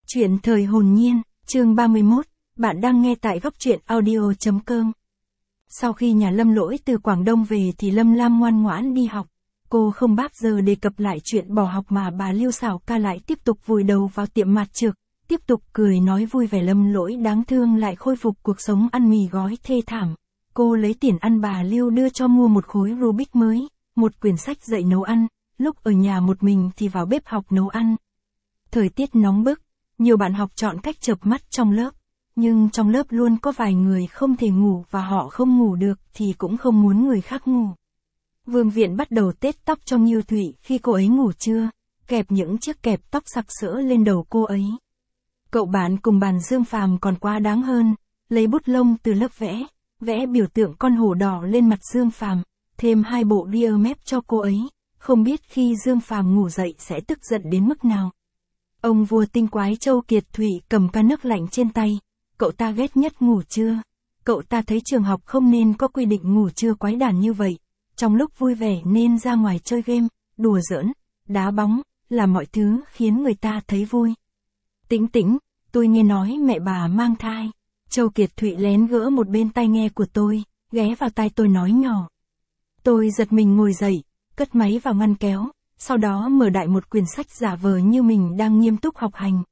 Chuyện thời hồn nhiên, chương 31, bạn đang nghe tại góc truyện audio.com. Sau khi nhà Lâm Lỗi từ Quảng Đông về thì Lâm Lam ngoan ngoãn đi học. Cô không bao giờ đề cập lại chuyện bỏ học mà bà Lưu Xảo Ca lại tiếp tục vùi đầu vào tiệm mạt trược, tiếp tục cười nói vui vẻ. Lâm Lỗi đáng thương lại khôi phục cuộc sống ăn mì gói thê thảm. Cô lấy tiền ăn bà Lưu đưa cho mua một khối Rubik mới, một quyển sách dạy nấu ăn, lúc ở nhà một mình thì vào bếp học nấu ăn. Thời tiết nóng bức, nhiều bạn học chọn cách chợp mắt trong lớp, nhưng trong lớp luôn có vài người không thể ngủ và họ không ngủ được thì cũng không muốn người khác ngủ. Vương Viện bắt đầu tết tóc cho Ngưu Thụy khi cô ấy ngủ trưa, kẹp những chiếc kẹp tóc sặc sỡ lên đầu cô ấy. Cậu bạn cùng bàn Dương Phàm còn quá đáng hơn, lấy bút lông từ lớp vẽ biểu tượng con hổ đỏ lên mặt Dương Phàm, thêm 2 bộ ria mép cho cô ấy, không biết khi Dương Phàm ngủ dậy sẽ tức giận đến mức nào. Ông vua tinh quái Châu Kiệt Thủy cầm ca nước lạnh trên tay, cậu ta ghét nhất ngủ trưa. Cậu ta thấy trường học không nên có quy định ngủ trưa quái đản như vậy, trong lúc vui vẻ nên ra ngoài chơi game, đùa giỡn, đá bóng, làm mọi thứ khiến người ta thấy vui. Tĩnh tĩnh, tôi nghe nói mẹ bà mang thai. Châu Kiệt Thụy lén gỡ một bên tai nghe của tôi, ghé vào tai tôi nói nhỏ. Tôi giật mình ngồi dậy, cất máy vào ngăn kéo, sau đó mở đại một quyển sách giả vờ như mình đang nghiêm túc học hành.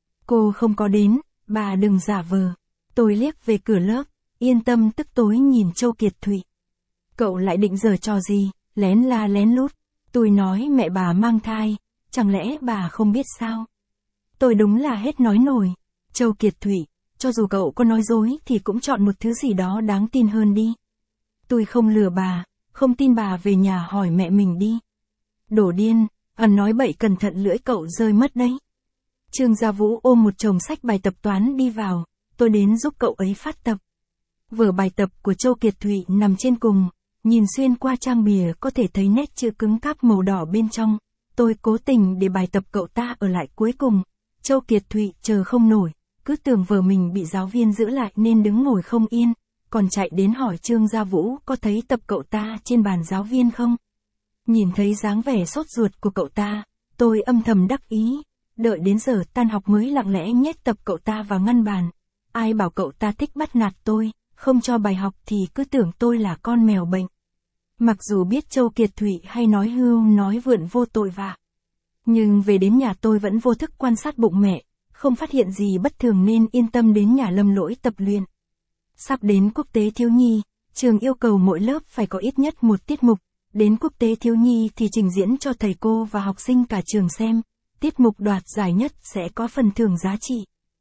Cô không có đến, bà đừng giả vờ. Tôi liếc về cửa lớp, yên tâm tức tối nhìn Châu Kiệt Thụy. Cậu lại định giở trò gì, lén la lén lút. Tôi nói mẹ bà mang thai, chẳng lẽ bà không biết sao? Tôi đúng là hết nói nổi. Châu Kiệt Thụy, cho dù cậu có nói dối thì cũng chọn một thứ gì đó đáng tin hơn đi. Tôi không lừa bà, không tin bà về nhà hỏi mẹ mình đi. Đổ điên, ăn nói bậy cẩn thận lưỡi cậu rơi mất đấy. Trương Gia Vũ ôm một chồng sách bài tập toán đi vào, tôi đến giúp cậu ấy phát tập. Vở bài tập của Châu Kiệt Thụy nằm trên cùng, nhìn xuyên qua trang bìa có thể thấy nét chữ cứng cáp màu đỏ bên trong. Tôi cố tình để bài tập cậu ta ở lại cuối cùng. Châu Kiệt Thụy chờ không nổi, cứ tưởng vở mình bị giáo viên giữ lại nên đứng ngồi không yên, còn chạy đến hỏi Trương Gia Vũ có thấy tập cậu ta trên bàn giáo viên không. Nhìn thấy dáng vẻ sốt ruột của cậu ta, tôi âm thầm đắc ý, đợi đến giờ tan học mới lặng lẽ nhét tập cậu ta vào ngăn bàn. Ai bảo cậu ta thích bắt nạt tôi, không cho bài học thì cứ tưởng tôi là con mèo bệnh. Mặc dù biết Châu Kiệt Thụy hay nói hưu nói vượn vô tội vạ, nhưng về đến nhà tôi vẫn vô thức quan sát bụng mẹ, không phát hiện gì bất thường nên yên tâm đến nhà Lâm Lỗi tập luyện. Sắp đến quốc tế thiếu nhi, trường yêu cầu mỗi lớp phải có ít nhất một tiết mục. Đến quốc tế thiếu nhi thì trình diễn cho thầy cô và học sinh cả trường xem, tiết mục đoạt giải nhất sẽ có phần thưởng giá trị.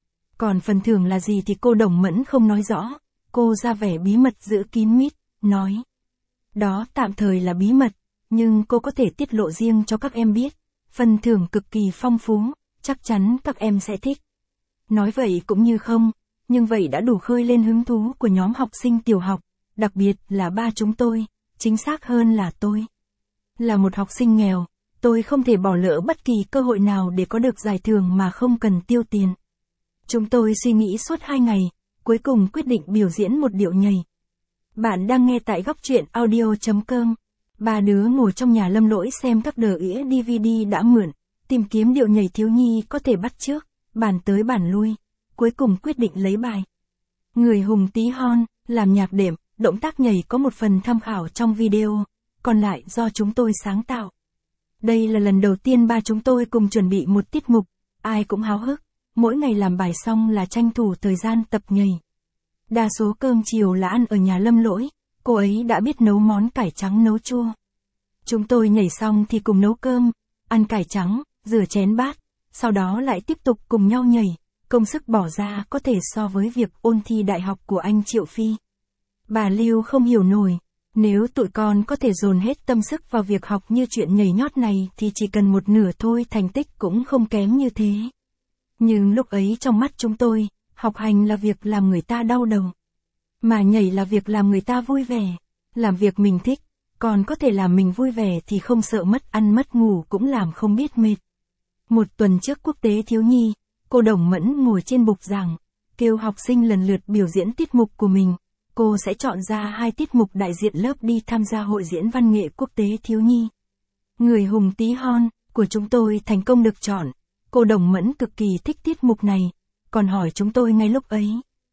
Còn phần thưởng là gì thì cô Đồng Mẫn không nói rõ, cô ra vẻ bí mật giữ kín mít, nói. Đó tạm thời là bí mật, nhưng cô có thể tiết lộ riêng cho các em biết, phần thưởng cực kỳ phong phú, chắc chắn các em sẽ thích. Nói vậy cũng như không, nhưng vậy đã đủ khơi lên hứng thú của nhóm học sinh tiểu học, đặc biệt là ba chúng tôi. Chính xác hơn là tôi. Là một học sinh nghèo, tôi không thể bỏ lỡ bất kỳ cơ hội nào để có được giải thưởng mà không cần tiêu tiền. Chúng tôi suy nghĩ suốt 2 ngày, cuối cùng quyết định biểu diễn một điệu nhảy. Bạn đang nghe tại góc truyện audio.com. Ba đứa ngồi trong nhà Lâm Lỗi xem các đĩa DVD đã mượn, tìm kiếm điệu nhảy thiếu nhi có thể bắt chước, bàn tới bàn lui, cuối cùng quyết định lấy bài Người hùng tí hon, làm nhạc đệm. Động tác nhảy có một phần tham khảo trong video, còn lại do chúng tôi sáng tạo. Đây là lần đầu tiên ba chúng tôi cùng chuẩn bị một tiết mục, ai cũng háo hức, mỗi ngày làm bài xong là tranh thủ thời gian tập nhảy. Đa số cơm chiều là ăn ở nhà Lâm Lỗi, cô ấy đã biết nấu món cải trắng nấu chua. Chúng tôi nhảy xong thì cùng nấu cơm, ăn cải trắng, rửa chén bát, sau đó lại tiếp tục cùng nhau nhảy, công sức bỏ ra có thể so với việc ôn thi đại học của anh Triệu Phi. Bà Lưu không hiểu nổi, nếu tụi con có thể dồn hết tâm sức vào việc học như chuyện nhảy nhót này thì chỉ cần một nửa thôi thành tích cũng không kém như thế. Nhưng lúc ấy trong mắt chúng tôi, học hành là việc làm người ta đau đầu. Mà nhảy là việc làm người ta vui vẻ, làm việc mình thích, còn có thể làm mình vui vẻ thì không sợ mất ăn mất ngủ cũng làm không biết mệt. Một tuần trước quốc tế thiếu nhi, cô Đồng Mẫn ngồi trên bục giảng, kêu học sinh lần lượt biểu diễn tiết mục của mình. Cô sẽ chọn ra 2 tiết mục đại diện lớp đi tham gia hội diễn văn nghệ quốc tế thiếu nhi. Người hùng tí hon của chúng tôi thành công được chọn. Cô Đồng Mẫn cực kỳ thích tiết mục này, còn hỏi chúng tôi ngay lúc ấy.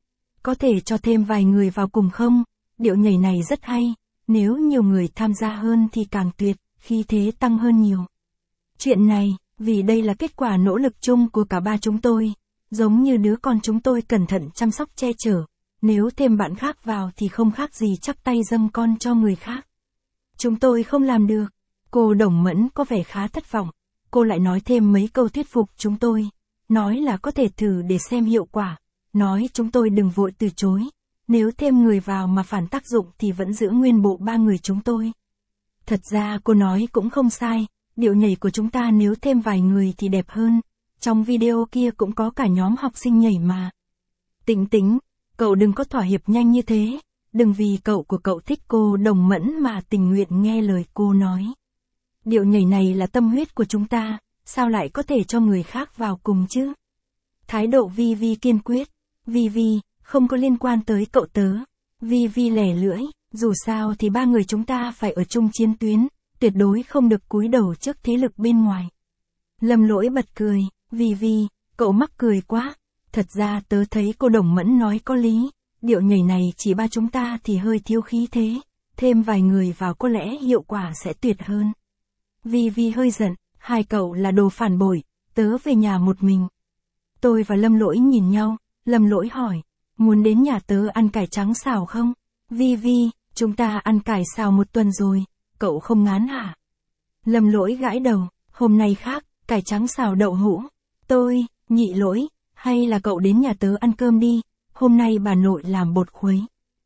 Có thể cho thêm vài người vào cùng không? Điệu nhảy này rất hay, nếu nhiều người tham gia hơn thì càng tuyệt, khí thế tăng hơn nhiều. Chuyện này, vì đây là kết quả nỗ lực chung của cả ba chúng tôi, giống như đứa con chúng tôi cẩn thận chăm sóc che chở, nếu thêm bạn khác vào thì không khác gì chắp tay dâng con cho người khác. Chúng tôi không làm được. Cô Đồng Mẫn có vẻ khá thất vọng, cô lại nói thêm mấy câu thuyết phục chúng tôi, nói là có thể thử để xem hiệu quả, nói chúng tôi đừng vội từ chối, nếu thêm người vào mà phản tác dụng thì vẫn giữ nguyên bộ ba người chúng tôi. Thật ra cô nói cũng không sai, điệu nhảy của chúng ta nếu thêm vài người thì đẹp hơn, trong video kia cũng có cả nhóm học sinh nhảy mà. Tĩnh Tĩnh, cậu đừng có thỏa hiệp nhanh như thế, đừng vì cậu của cậu thích cô Đồng Mẫn mà tình nguyện nghe lời cô nói. Điệu nhảy này là tâm huyết của chúng ta, sao lại có thể cho người khác vào cùng chứ? Thái độ Vi Vi kiên quyết, Vi Vi, không có liên quan tới cậu tớ. Vi Vi lẻ lưỡi, dù sao thì ba người chúng ta phải ở chung chiến tuyến, tuyệt đối không được cúi đầu trước thế lực bên ngoài. Lâm Lỗi bật cười, Vi Vi, cậu mắc cười quá, thật ra tớ thấy cô Đồng Mẫn nói có lý, điệu nhảy này chỉ ba chúng ta thì hơi thiếu khí thế, thêm vài người vào có lẽ hiệu quả sẽ tuyệt hơn. Vi Vi hơi giận, hai cậu là đồ phản bội, tớ về nhà một mình. Tôi và Lâm Lỗi nhìn nhau, Lâm Lỗi hỏi, muốn đến nhà tớ ăn cải trắng xào không? Vi Vi, chúng ta ăn cải xào một tuần rồi, cậu không ngán hả? Lâm Lỗi gãi đầu, hôm nay khác, cải trắng xào đậu hũ. Tôi, Nhị Lỗi, hay là cậu đến nhà tớ ăn cơm đi, hôm nay bà nội làm bột khuấy.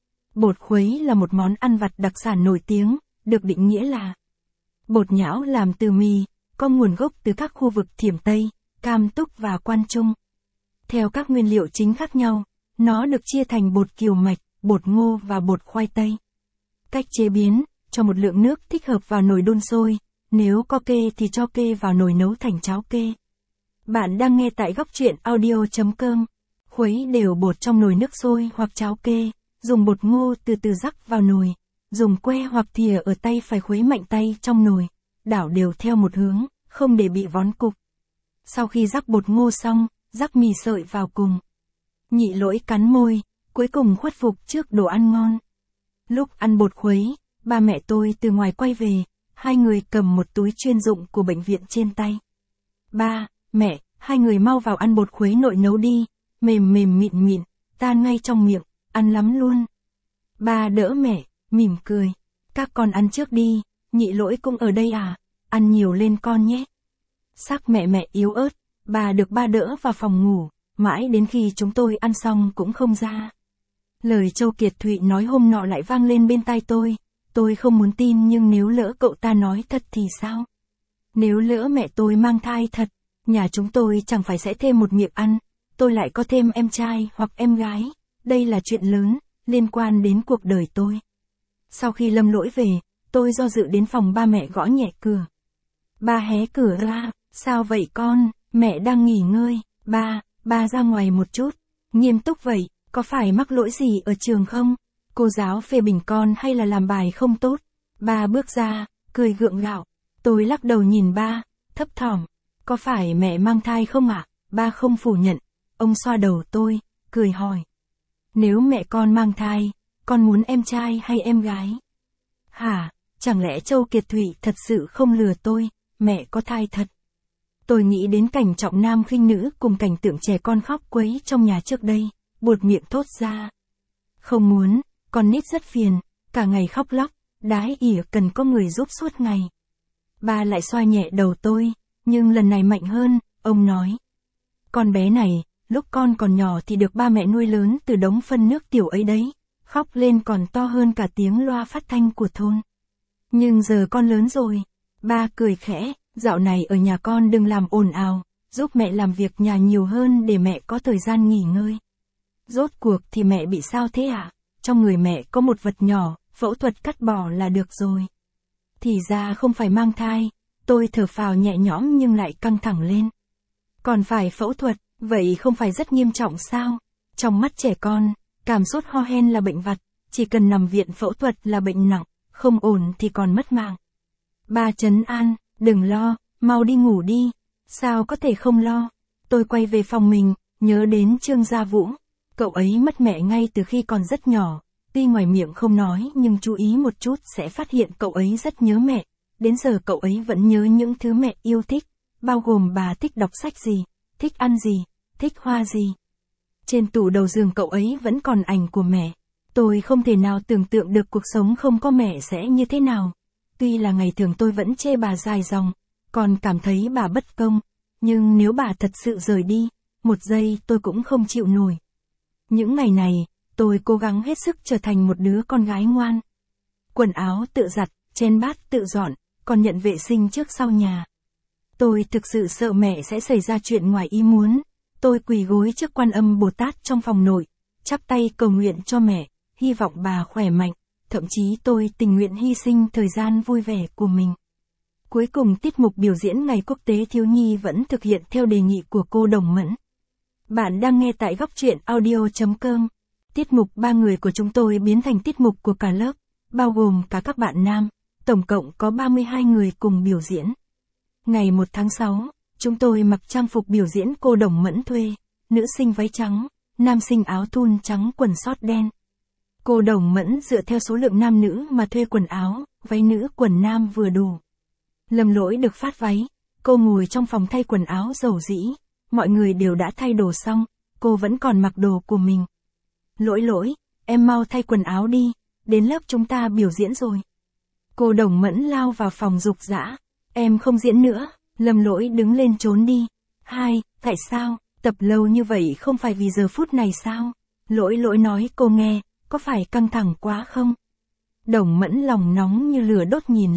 Bột khuấy là một món ăn vặt đặc sản nổi tiếng, được định nghĩa là bột nhão làm từ mì, có nguồn gốc từ các khu vực Thiểm Tây, Cam Túc và Quan Trung. Theo các nguyên liệu chính khác nhau, nó được chia thành bột kiều mạch, bột ngô và bột khoai tây. Cách chế biến, cho một lượng nước thích hợp vào nồi đun sôi, nếu có kê thì cho kê vào nồi nấu thành cháo kê. Bạn đang nghe tại Góc Truyện Audio.com. Khuấy đều bột trong nồi nước sôi hoặc cháo kê, dùng bột ngô từ từ rắc vào nồi, dùng que hoặc thìa ở tay phải khuấy mạnh tay trong nồi, đảo đều theo một hướng, không để bị vón cục. Sau khi rắc bột ngô xong, rắc mì sợi vào cùng. Nhị Lỗi cắn môi, cuối cùng khuất phục trước đồ ăn ngon. Lúc ăn bột khuấy, ba mẹ tôi từ ngoài quay về, hai người cầm một túi chuyên dụng của bệnh viện trên tay. Ba, mẹ, hai người mau vào ăn bột khuấy nội nấu đi, mềm mềm mịn mịn, tan ngay trong miệng, ăn lắm luôn. Ba đỡ mẹ, mỉm cười, các con ăn trước đi, Nhị Lỗi cũng ở đây à, ăn nhiều lên con nhé. Sắc mẹ yếu ớt, bà được ba đỡ vào phòng ngủ, mãi đến khi chúng tôi ăn xong cũng không ra. Lời Châu Kiệt Thụy nói hôm nọ lại vang lên bên tai tôi không muốn tin nhưng nếu lỡ cậu ta nói thật thì sao? Nếu lỡ mẹ tôi mang thai thật, nhà chúng tôi chẳng phải sẽ thêm một miệng ăn, tôi lại có thêm em trai hoặc em gái, đây là chuyện lớn, liên quan đến cuộc đời tôi. Sau khi Lâm Lỗi về, tôi do dự đến phòng ba mẹ gõ nhẹ cửa. Ba hé cửa ra, sao vậy con, mẹ đang nghỉ ngơi, ba ra ngoài một chút, nghiêm túc vậy, có phải mắc lỗi gì ở trường không? Cô giáo phê bình con hay là làm bài không tốt? Ba bước ra, cười gượng gạo, tôi lắc đầu nhìn ba, thấp thỏm, có phải mẹ mang thai không ạ? Ba không phủ nhận, ông xoa đầu tôi, cười hỏi. Nếu mẹ con mang thai, con muốn em trai hay em gái? Hả, chẳng lẽ Châu Kiệt Thụy thật sự không lừa tôi, mẹ có thai thật? Tôi nghĩ đến cảnh trọng nam khinh nữ cùng cảnh tượng trẻ con khóc quấy trong nhà trước đây, buột miệng thốt ra. Không muốn, con nít rất phiền, cả ngày khóc lóc, đái ỉa cần có người giúp suốt ngày. Ba lại xoa nhẹ đầu tôi, nhưng lần này mạnh hơn, ông nói. Con bé này, lúc con còn nhỏ thì được ba mẹ nuôi lớn từ đống phân nước tiểu ấy đấy, khóc lên còn to hơn cả tiếng loa phát thanh của thôn. Nhưng giờ con lớn rồi, ba cười khẽ, dạo này ở nhà con đừng làm ồn ào, giúp mẹ làm việc nhà nhiều hơn để mẹ có thời gian nghỉ ngơi. Rốt cuộc thì mẹ bị sao thế ạ? Trong người mẹ có một vật nhỏ, phẫu thuật cắt bỏ là được rồi. Thì ra không phải mang thai, tôi thở phào nhẹ nhõm nhưng lại căng thẳng lên. Còn phải phẫu thuật, vậy không phải rất nghiêm trọng sao? Trong mắt trẻ con, cảm sốt ho hen là bệnh vặt, chỉ cần nằm viện phẫu thuật là bệnh nặng, không ổn thì còn mất mạng. Ba trấn an, đừng lo, mau đi ngủ đi. Sao có thể không lo? Tôi quay về phòng mình, nhớ đến Trương Gia Vũ. Cậu ấy mất mẹ ngay từ khi còn rất nhỏ. Tuy ngoài miệng không nói nhưng chú ý một chút sẽ phát hiện cậu ấy rất nhớ mẹ. Đến giờ cậu ấy vẫn nhớ những thứ mẹ yêu thích, bao gồm bà thích đọc sách gì, thích ăn gì, thích hoa gì. Trên tủ đầu giường cậu ấy vẫn còn ảnh của mẹ. Tôi không thể nào tưởng tượng được cuộc sống không có mẹ sẽ như thế nào. Tuy là ngày thường tôi vẫn chê bà dài dòng, còn cảm thấy bà bất công. Nhưng nếu bà thật sự rời đi, một giây tôi cũng không chịu nổi. Những ngày này, tôi cố gắng hết sức trở thành một đứa con gái ngoan. Quần áo tự giặt, chén bát tự dọn, còn nhận vệ sinh trước sau nhà. Tôi thực sự sợ mẹ sẽ xảy ra chuyện ngoài ý muốn. Tôi quỳ gối trước Quan Âm Bồ Tát trong phòng nội, chắp tay cầu nguyện cho mẹ, hy vọng bà khỏe mạnh, thậm chí tôi tình nguyện hy sinh thời gian vui vẻ của mình. Cuối cùng tiết mục biểu diễn Ngày Quốc tế Thiếu nhi vẫn thực hiện theo đề nghị của cô Đồng Mẫn. Bạn đang nghe tại góc truyện audio.com. Tiết mục 3 người của chúng tôi biến thành tiết mục của cả lớp, bao gồm cả các bạn nam, tổng cộng có 32 người cùng biểu diễn. Ngày 1 tháng 6, chúng tôi mặc trang phục biểu diễn cô Đồng Mẫn thuê, nữ sinh váy trắng, nam sinh áo thun trắng quần sót đen. Cô Đồng Mẫn dựa theo số lượng nam nữ mà thuê quần áo, váy nữ quần nam vừa đủ. Lâm Lỗi được phát váy, cô ngồi trong phòng thay quần áo dầu dĩ, mọi người đều đã thay đồ xong, cô vẫn còn mặc đồ của mình. Lỗi, em mau thay quần áo đi, đến lớp chúng ta biểu diễn rồi. Cô Đồng Mẫn lao vào phòng dục dã, em không diễn nữa. Lâm Lỗi đứng lên trốn đi. Tại sao, tập lâu như vậy không phải vì giờ phút này sao? Lỗi nói cô nghe, có phải căng thẳng quá không? Đồng Mẫn lòng nóng như lửa đốt nhìn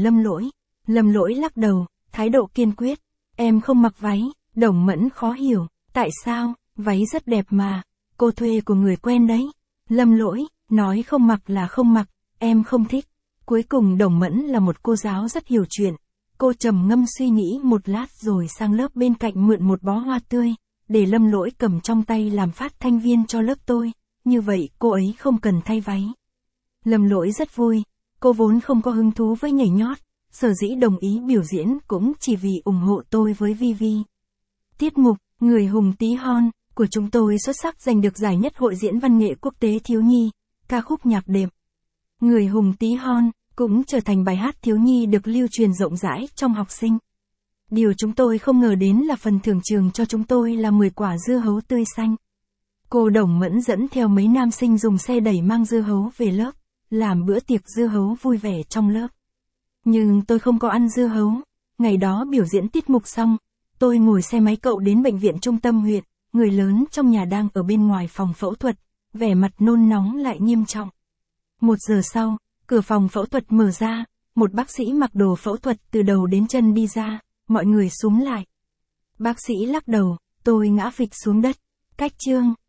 Lâm Lỗi lắc đầu, thái độ kiên quyết. Em không mặc váy. Đồng Mẫn khó hiểu, tại sao, váy rất đẹp mà, cô thuê của người quen đấy. Lâm Lỗi, nói không mặc là không mặc, em không thích. Cuối cùng Đồng Mẫn là một cô giáo rất hiểu chuyện. Cô trầm ngâm suy nghĩ một lát rồi sang lớp bên cạnh mượn một bó hoa tươi, để Lâm Lỗi cầm trong tay làm phát thanh viên cho lớp tôi, như vậy cô ấy không cần thay váy. Lâm Lỗi rất vui, cô vốn không có hứng thú với nhảy nhót, sở dĩ đồng ý biểu diễn cũng chỉ vì ủng hộ tôi với Vivi. Tiết mục, Người hùng tí hon, của chúng tôi xuất sắc giành được giải nhất Hội diễn văn nghệ quốc tế thiếu nhi, ca khúc nhạc đệm. Người hùng tí hon cũng trở thành bài hát thiếu nhi được lưu truyền rộng rãi trong học sinh. Điều chúng tôi không ngờ đến là phần thưởng trường cho chúng tôi là 10 quả dưa hấu tươi xanh. Cô Đồng Mẫn dẫn theo mấy nam sinh dùng xe đẩy mang dưa hấu về lớp, làm bữa tiệc dưa hấu vui vẻ trong lớp. Nhưng tôi không có ăn dưa hấu. Ngày đó biểu diễn tiết mục xong, tôi ngồi xe máy cậu đến bệnh viện trung tâm huyện, người lớn trong nhà đang ở bên ngoài phòng phẫu thuật, vẻ mặt nôn nóng lại nghiêm trọng. 1 giờ sau, cửa phòng phẫu thuật mở ra, một bác sĩ mặc đồ phẫu thuật từ đầu đến chân đi ra, mọi người xúm lại. Bác sĩ lắc đầu, tôi ngã phịch xuống đất. Cách Trương